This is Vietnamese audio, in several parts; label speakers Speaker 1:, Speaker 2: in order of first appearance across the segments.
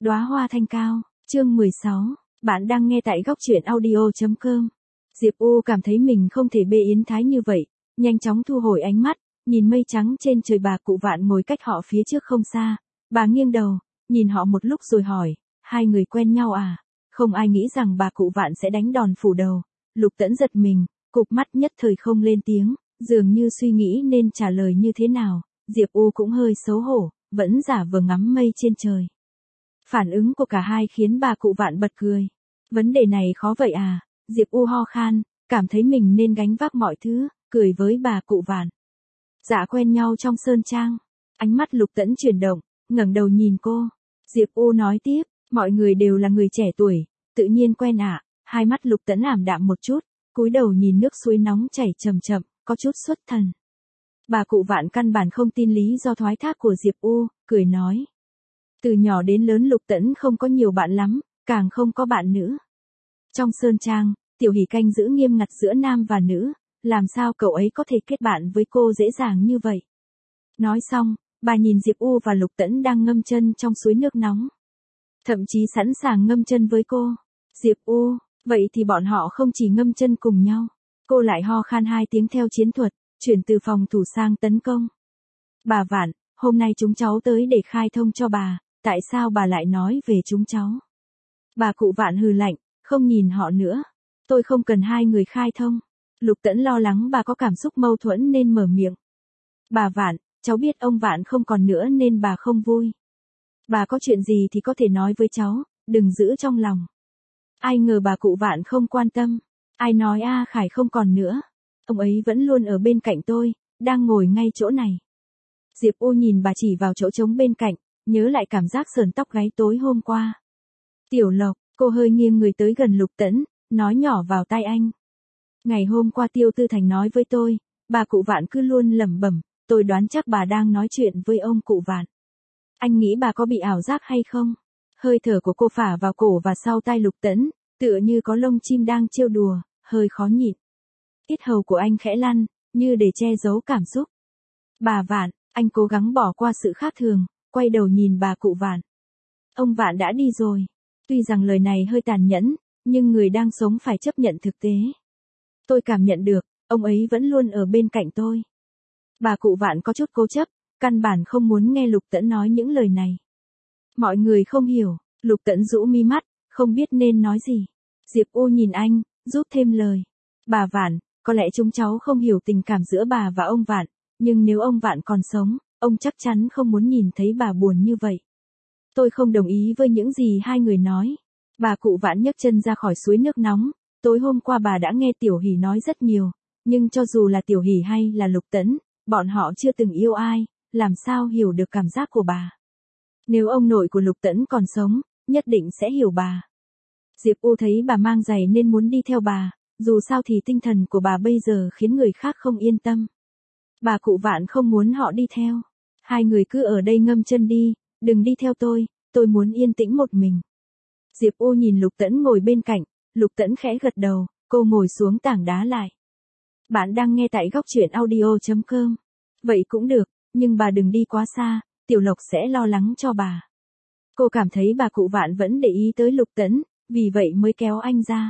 Speaker 1: Đóa hoa thanh cao, chương 16, bạn đang nghe tại góc truyện audio.com. Diệp U cảm thấy mình không thể bê yến thái như vậy, nhanh chóng thu hồi ánh mắt, nhìn mây trắng trên trời. Bà cụ Vạn ngồi cách họ phía trước không xa, bà nghiêng đầu, nhìn họ một lúc rồi hỏi, hai người quen nhau à? Không ai nghĩ rằng bà cụ Vạn sẽ đánh đòn phủ đầu. Lục Tẫn giật mình, cụp mắt nhất thời không lên tiếng, dường như suy nghĩ nên trả lời như thế nào. Diệp U cũng hơi xấu hổ, vẫn giả vờ ngắm mây trên trời. Phản ứng của cả hai khiến bà cụ Vạn bật cười. Vấn đề này khó vậy à? Diệp U ho khan, cảm thấy mình nên gánh vác mọi thứ, cười với bà cụ Vạn. Dạ quen nhau trong sơn trang. Ánh mắt Lục Tẫn chuyển động, ngẩng đầu nhìn cô. Diệp U nói tiếp, mọi người đều là người trẻ tuổi, tự nhiên quen ạ. Hai mắt Lục Tẫn ảm đạm một chút, cúi đầu nhìn nước suối nóng chảy chậm chậm, có chút xuất thần. Bà cụ Vạn căn bản không tin lý do thoái thác của Diệp U, cười nói. Từ nhỏ đến lớn Lục Tẫn không có nhiều bạn lắm, càng không có bạn nữ. Trong sơn trang, Tiểu Hỷ canh giữ nghiêm ngặt giữa nam và nữ, làm sao cậu ấy có thể kết bạn với cô dễ dàng như vậy? Nói xong, bà nhìn Diệp U và Lục Tẫn đang ngâm chân trong suối nước nóng. Thậm chí sẵn sàng ngâm chân với cô. Diệp U, vậy thì bọn họ không chỉ ngâm chân cùng nhau. Cô lại ho khan hai tiếng theo chiến thuật, chuyển từ phòng thủ sang tấn công. Bà Vạn, hôm nay chúng cháu tới để khai thông cho bà, tại sao bà lại nói về chúng cháu? Bà cụ Vạn hừ lạnh, không nhìn họ nữa. Tôi không cần hai người khai thông. Lục Tẫn lo lắng bà có cảm xúc mâu thuẫn nên mở miệng. Bà Vạn, cháu biết ông Vạn không còn nữa nên bà không vui. Bà có chuyện gì thì có thể nói với cháu, đừng giữ trong lòng. Ai ngờ bà cụ Vạn không quan tâm. Ai nói A Khải không còn nữa. Ông ấy vẫn luôn ở bên cạnh tôi, đang ngồi ngay chỗ này. Diệp U nhìn bà chỉ vào chỗ trống bên cạnh, nhớ lại cảm giác sờn tóc gáy tối hôm qua. Tiểu Lộc, cô hơi nghiêng người tới gần Lục Tẫn, nói nhỏ vào tai anh. Ngày hôm qua Tiêu Tư Thành nói với tôi, bà cụ Vạn cứ luôn lẩm bẩm, tôi đoán chắc bà đang nói chuyện với ông cụ Vạn. Anh nghĩ bà có bị ảo giác hay không? Hơi thở của cô phả vào cổ và sau tai Lục Tẫn, tựa như có lông chim đang trêu đùa, hơi khó nhịn. Yết hầu của anh khẽ lăn, như để che giấu cảm xúc. Bà Vạn, anh cố gắng bỏ qua sự khác thường, quay đầu nhìn bà cụ Vạn. Ông Vạn đã đi rồi. Tuy rằng lời này hơi tàn nhẫn, nhưng người đang sống phải chấp nhận thực tế. Tôi cảm nhận được, ông ấy vẫn luôn ở bên cạnh tôi. Bà cụ Vạn có chút cố chấp, căn bản không muốn nghe Lục Tẫn nói những lời này. Mọi người không hiểu, Lục Tẫn rũ mi mắt, không biết nên nói gì. Diệp U nhìn anh, giúp thêm lời. Bà Vạn, có lẽ chúng cháu không hiểu tình cảm giữa bà và ông Vạn, nhưng nếu ông Vạn còn sống, ông chắc chắn không muốn nhìn thấy bà buồn như vậy. Tôi không đồng ý với những gì hai người nói. Bà cụ Vạn nhấc chân ra khỏi suối nước nóng. Tối hôm qua bà đã nghe Tiểu Hỷ nói rất nhiều, nhưng cho dù là Tiểu Hỷ hay là Lục Tẫn, bọn họ chưa từng yêu ai, làm sao hiểu được cảm giác của bà. Nếu ông nội của Lục Tẫn còn sống, nhất định sẽ hiểu bà. Diệp U thấy bà mang giày nên muốn đi theo bà, dù sao thì tinh thần của bà bây giờ khiến người khác không yên tâm. Bà cụ Vạn không muốn họ đi theo. Hai người cứ ở đây ngâm chân đi, đừng đi theo tôi muốn yên tĩnh một mình. Diệp U nhìn Lục Tẫn ngồi bên cạnh, Lục Tẫn khẽ gật đầu, cô ngồi xuống tảng đá lại. Bạn đang nghe tại góc truyện audio.com. Vậy cũng được, nhưng bà đừng đi quá xa, Tiểu Lộc sẽ lo lắng cho bà. Cô cảm thấy bà cụ Vạn vẫn để ý tới Lục Tẫn, vì vậy mới kéo anh ra.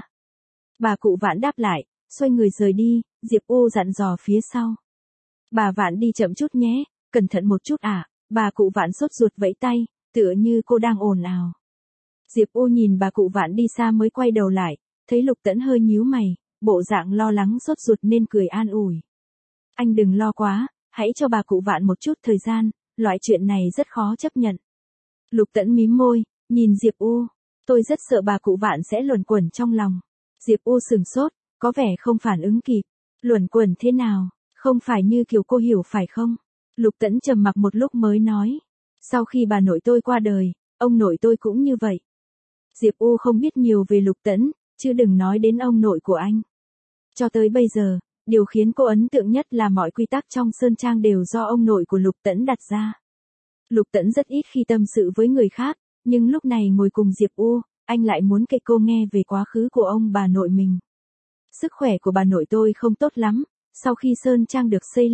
Speaker 1: Bà cụ Vạn đáp lại, xoay người rời đi, Diệp U dặn dò phía sau. Bà Vạn đi chậm chút nhé, cẩn thận một chút ạ. Bà cụ Vạn sốt ruột vẫy tay, tựa như cô đang ồn ào. Diệp U nhìn bà cụ Vạn đi xa mới quay đầu lại, thấy Lục Tẫn hơi nhíu mày, bộ dạng lo lắng sốt ruột nên cười an ủi. Anh đừng lo quá, hãy cho bà cụ Vạn một chút thời gian, loại chuyện này rất khó chấp nhận. Lục Tẫn mím môi, nhìn Diệp U, tôi rất sợ bà cụ Vạn sẽ luẩn quẩn trong lòng. Diệp U sừng sốt, có vẻ không phản ứng kịp. Luẩn quẩn thế nào, không phải như kiểu cô hiểu phải không? Lục Tẫn trầm mặc một lúc mới nói. Sau khi bà nội tôi qua đời, ông nội tôi cũng như vậy. Diệp U không biết nhiều về Lục Tẫn, chứ đừng nói đến ông nội của anh. Cho tới bây giờ, điều khiến cô ấn tượng nhất là mọi quy tắc trong sơn trang đều do ông nội của Lục Tẫn đặt ra. Lục Tẫn rất ít khi tâm sự với người khác, nhưng lúc này ngồi cùng Diệp U, anh lại muốn kể cô nghe về quá khứ của ông bà nội mình. Sức khỏe của bà nội tôi không tốt lắm, sau khi sơn trang được xây lên,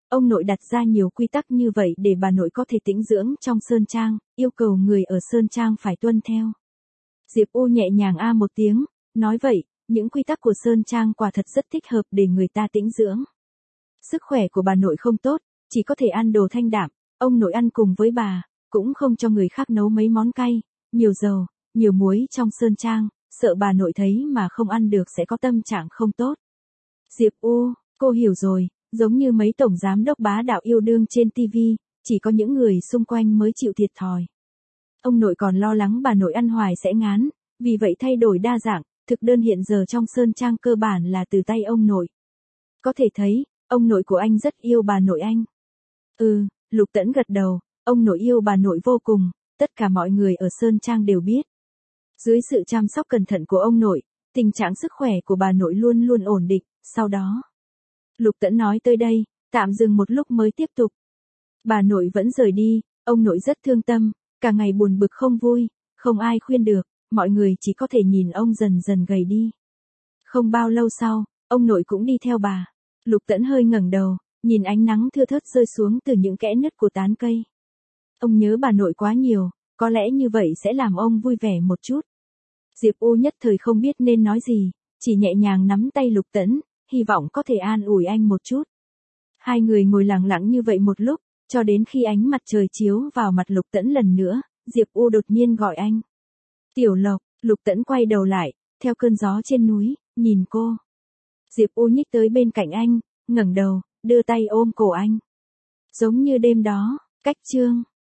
Speaker 1: ông nội đặt ra nhiều quy tắc như vậy để bà nội có thể tĩnh dưỡng trong Sơn Trang, yêu cầu người ở Sơn Trang phải tuân theo. Diệp U nhẹ nhàng một tiếng, nói vậy, những quy tắc của Sơn Trang quả thật rất thích hợp để người ta tĩnh dưỡng. Sức khỏe của bà nội không tốt, chỉ có thể ăn đồ thanh đạm, ông nội ăn cùng với bà, cũng không cho người khác nấu mấy món cay, nhiều dầu, nhiều muối trong Sơn Trang, sợ bà nội thấy mà không ăn được sẽ có tâm trạng không tốt. Diệp U, cô hiểu rồi, giống như mấy tổng giám đốc bá đạo yêu đương trên TV, chỉ có những người xung quanh mới chịu thiệt thòi. Ông nội còn lo lắng bà nội ăn hoài sẽ ngán, vì vậy thay đổi đa dạng, thực đơn hiện giờ trong Sơn Trang cơ bản là từ tay ông nội. Có thể thấy, ông nội của anh rất yêu bà nội anh. Lục Tẫn gật đầu, ông nội yêu bà nội vô cùng, tất cả mọi người ở Sơn Trang đều biết. Dưới sự chăm sóc cẩn thận của ông nội, tình trạng sức khỏe của bà nội luôn luôn ổn định, sau đó. Lục Tẫn nói tới đây, tạm dừng một lúc mới tiếp tục. Bà nội vẫn rời đi, ông nội rất thương tâm, cả ngày buồn bực không vui, không ai khuyên được, mọi người chỉ có thể nhìn ông dần dần gầy đi. Không bao lâu sau, ông nội cũng đi theo bà. Lục Tẫn hơi ngẩng đầu, nhìn ánh nắng thưa thớt rơi xuống từ những kẽ nứt của tán cây. Ông nhớ bà nội quá nhiều, có lẽ như vậy sẽ làm ông vui vẻ một chút. Diệp U nhất thời không biết nên nói gì, chỉ nhẹ nhàng nắm tay Lục Tẫn, hy vọng có thể an ủi anh một chút. Hai người ngồi lặng lặng như vậy một lúc, cho đến khi ánh mặt trời chiếu vào mặt Lục Tẫn lần nữa, Diệp U đột nhiên gọi anh. Tiểu Lộc, Lục Tẫn quay đầu lại, theo cơn gió trên núi, nhìn cô. Diệp U nhích tới bên cạnh anh, ngẩng đầu, đưa tay ôm cổ anh. Giống như đêm đó, cách chương.